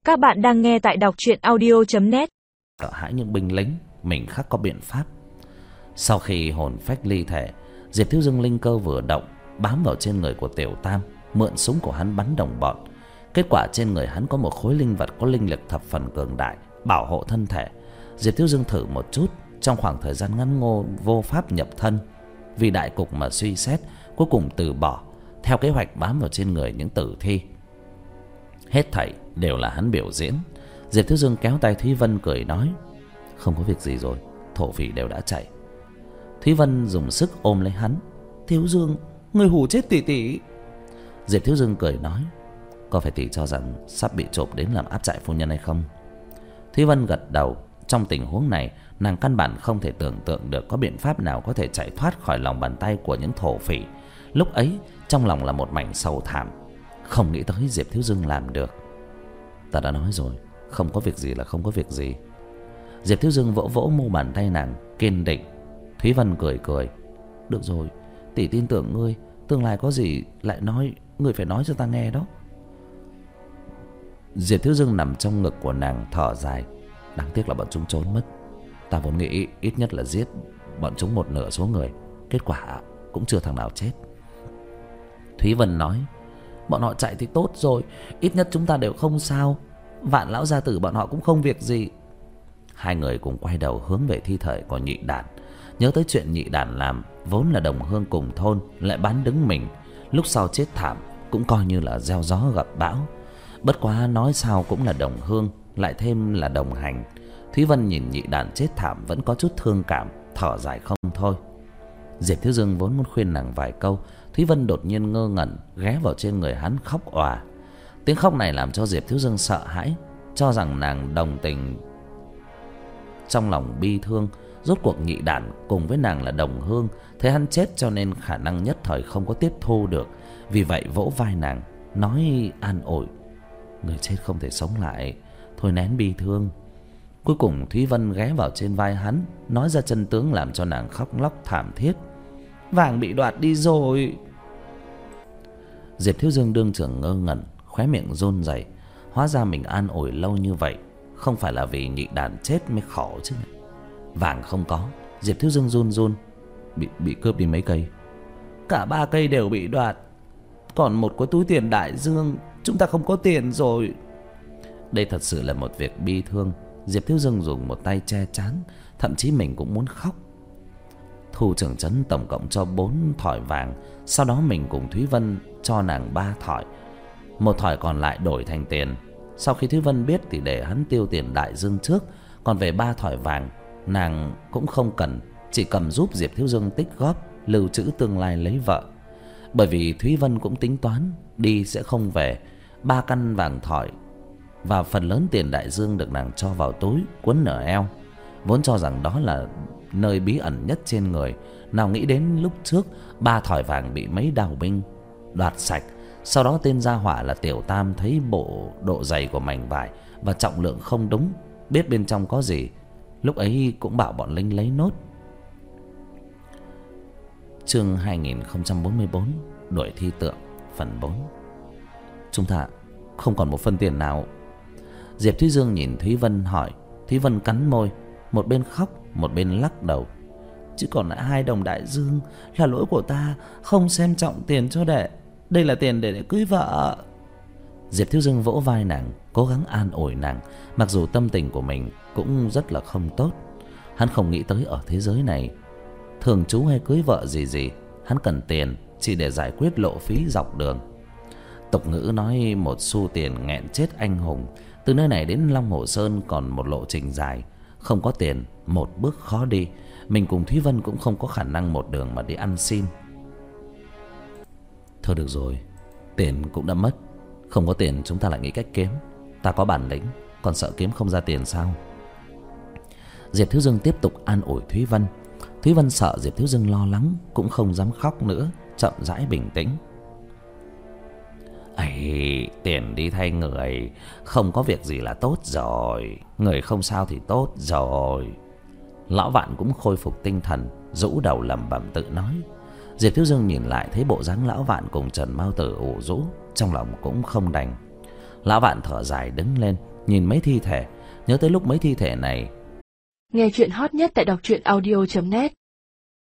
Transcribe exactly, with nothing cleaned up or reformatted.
Các bạn đang nghe tại đọc truyện audio chấm net. Sợ hãi những binh lính, mình khắc có biện pháp. Sau khi hồn phách ly thể, Diệp Thiếu Dương linh cơ vừa động, bám vào trên người của Tiểu Tam, mượn súng của hắn bắn đồng bọn. Kết quả trên người hắn có một khối linh vật có linh lực thập phần cường đại, bảo hộ thân thể. Diệp Thiếu Dương thử một chút, trong khoảng thời gian ngắn ngô vô pháp nhập thân. Vì đại cục mà suy xét, cuối cùng từ bỏ, theo kế hoạch bám vào trên người những tử thi. Hết thảy đều là hắn biểu diễn. Diệp Thiếu Dương kéo tay Thúy Vân cười nói: không có việc gì rồi, thổ phỉ đều đã chạy. Thúy Vân dùng sức ôm lấy hắn: Thiếu Dương, người hù chết tỷ tỷ. Diệp Thiếu Dương cười nói: có phải tỷ cho rằng sắp bị trộm đến làm áp trại phu nhân hay không? Thúy Vân gật đầu. Trong tình huống này, nàng căn bản không thể tưởng tượng được có biện pháp nào có thể chạy thoát khỏi lòng bàn tay của những thổ phỉ. Lúc ấy trong lòng là một mảnh sầu thảm, không nghĩ tới Diệp Thiếu Dương làm được. Ta đã nói rồi, không có việc gì là không có việc gì. Diệp Thiếu Dương vỗ vỗ mu bàn tay nàng, kiên định. Thúy Vân cười cười: được rồi, tỷ tin tưởng ngươi, tương lai có gì lại nói, ngươi phải nói cho ta nghe đó. Diệp Thiếu Dương nằm trong ngực của nàng thở dài: đáng tiếc là bọn chúng trốn mất. Ta vốn nghĩ ít nhất là giết bọn chúng một nửa số người, kết quả cũng chưa thằng nào chết. Thúy Vân nói: bọn họ chạy thì tốt rồi, ít nhất chúng ta đều không sao. Vạn lão gia tử bọn họ cũng không việc gì. Hai người cùng quay đầu hướng về thi thể của Nhị Đản. Nhớ tới chuyện Nhị Đản làm, vốn là đồng hương cùng thôn, lại bán đứng mình, lúc sau chết thảm, cũng coi như là gieo gió gặp bão. Bất quá nói sao cũng là đồng hương, lại thêm là đồng hành. Thúy Vân nhìn Nhị Đản chết thảm vẫn có chút thương cảm, thở dài không thôi. Diệp Thiếu Dương vốn muốn khuyên nàng vài câu, Thúy Vân đột nhiên ngơ ngẩn ghé vào trên người hắn khóc òa. Tiếng khóc này làm cho Diệp Thiếu Dương sợ hãi, cho rằng nàng đồng tình. Trong lòng bi thương, rốt cuộc Nhị Đản cùng với nàng là đồng hương, thấy hắn chết cho nên khả năng nhất thời không có tiếp thu được, vì vậy vỗ vai nàng nói an ủi: người chết không thể sống lại, thôi nén bi thương. Cuối cùng Thúy Vân ghé vào trên vai hắn, nói ra chân tướng làm cho nàng khóc lóc thảm thiết: vàng bị đoạt đi rồi. Diệp Thiếu Dương đương trường ngơ ngẩn, khóe miệng run rẩy. Hóa ra mình an ủi lâu như vậy không phải là vì Nhị Đản chết mới khổ chứ. Vàng không có. Diệp Thiếu Dương run run: Bị, bị cướp đi mấy cây? Cả ba cây đều bị đoạt. Còn một cái túi tiền đại dương, chúng ta không có tiền rồi. Đây thật sự là một việc bi thương. Diệp Thiếu Dương dùng một tay che trán, thậm chí mình cũng muốn khóc. Thủ trưởng trấn tổng cộng cho bốn thỏi vàng, sau đó mình cùng Thúy Vân cho nàng ba thỏi, một thỏi còn lại đổi thành tiền. Sau khi Thúy Vân biết thì để hắn tiêu tiền đại dương trước, còn về ba thỏi vàng nàng cũng không cần, chỉ cầm giúp Diệp Thiếu Dương tích góp, lưu trữ tương lai lấy vợ. Bởi vì Thúy Vân cũng tính toán đi sẽ không về, ba căn vàng thỏi và phần lớn tiền đại dương được nàng cho vào túi quấn ở eo, vốn cho rằng đó là nơi bí ẩn nhất trên người. Nào nghĩ đến lúc trước ba thỏi vàng bị mấy đào binh đoạt sạch. Sau đó tên gia hỏa là Tiểu Tam thấy bộ độ dày của mảnh vải và trọng lượng không đúng, biết bên trong có gì, lúc ấy cũng bảo bọn lính lấy nốt. Chương hai nghìn không trăm bốn mươi bốn, đuổi thi tượng, phần bốn. Chúng ta không còn một phân tiền nào. Diệp Thúy Dương nhìn Thúy Vân hỏi. Thúy Vân cắn môi, một bên khóc một bên lắc đầu: chỉ còn lại hai đồng đại dương, là lỗi của ta không xem trọng tiền cho đệ. Đây là tiền để, để cưới vợ. Diệp Thiếu Dương vỗ vai nàng, cố gắng an ủi nàng, mặc dù tâm tình của mình cũng rất là không tốt. Hắn không nghĩ tới ở thế giới này, thường trú hay cưới vợ gì gì, hắn cần tiền chỉ để giải quyết lộ phí dọc đường. Tục ngữ nói một xu tiền nghẹn chết anh hùng. Từ nơi này đến Long Hồ Sơn còn một lộ trình dài, không có tiền một bước khó đi. Mình cùng Thúy Vân cũng không có khả năng một đường mà đi ăn xin. Thôi được rồi, tiền cũng đã mất, không có tiền chúng ta lại nghĩ cách kiếm. Ta có bản lĩnh, còn sợ kiếm không ra tiền sao? Diệp Thiếu Dương tiếp tục an ủi Thúy Vân. Thúy Vân sợ Diệp Thiếu Dương lo lắng, cũng không dám khóc nữa, chậm rãi bình tĩnh: ấy, tiền đi thay người, không có việc gì là tốt rồi. Người không sao thì tốt rồi. Lão Vạn cũng khôi phục tinh thần, rũ đầu lẩm bẩm tự nói. Diệp Thiếu Dương nhìn lại thấy bộ dáng Lão Vạn cùng Trần Mao Tử ủ rũ, trong lòng cũng không đành. Lão Vạn thở dài đứng lên, nhìn mấy thi thể, nhớ tới lúc mấy thi thể này. Nghe chuyện hot nhất tại đọc truyện audio chấm net.